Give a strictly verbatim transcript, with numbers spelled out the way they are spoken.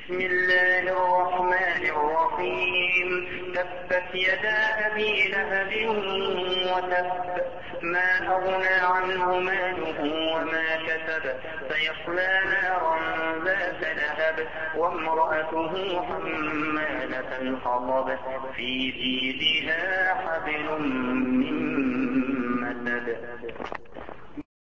بسم الله الرحمن الرحيم تبت يدا أبي لهب وتب ما أغنى عنه ماله وما كسب سيصلى نارا ذات لهب وامرأته حمالة الحطب في جيدها حبل من مسد.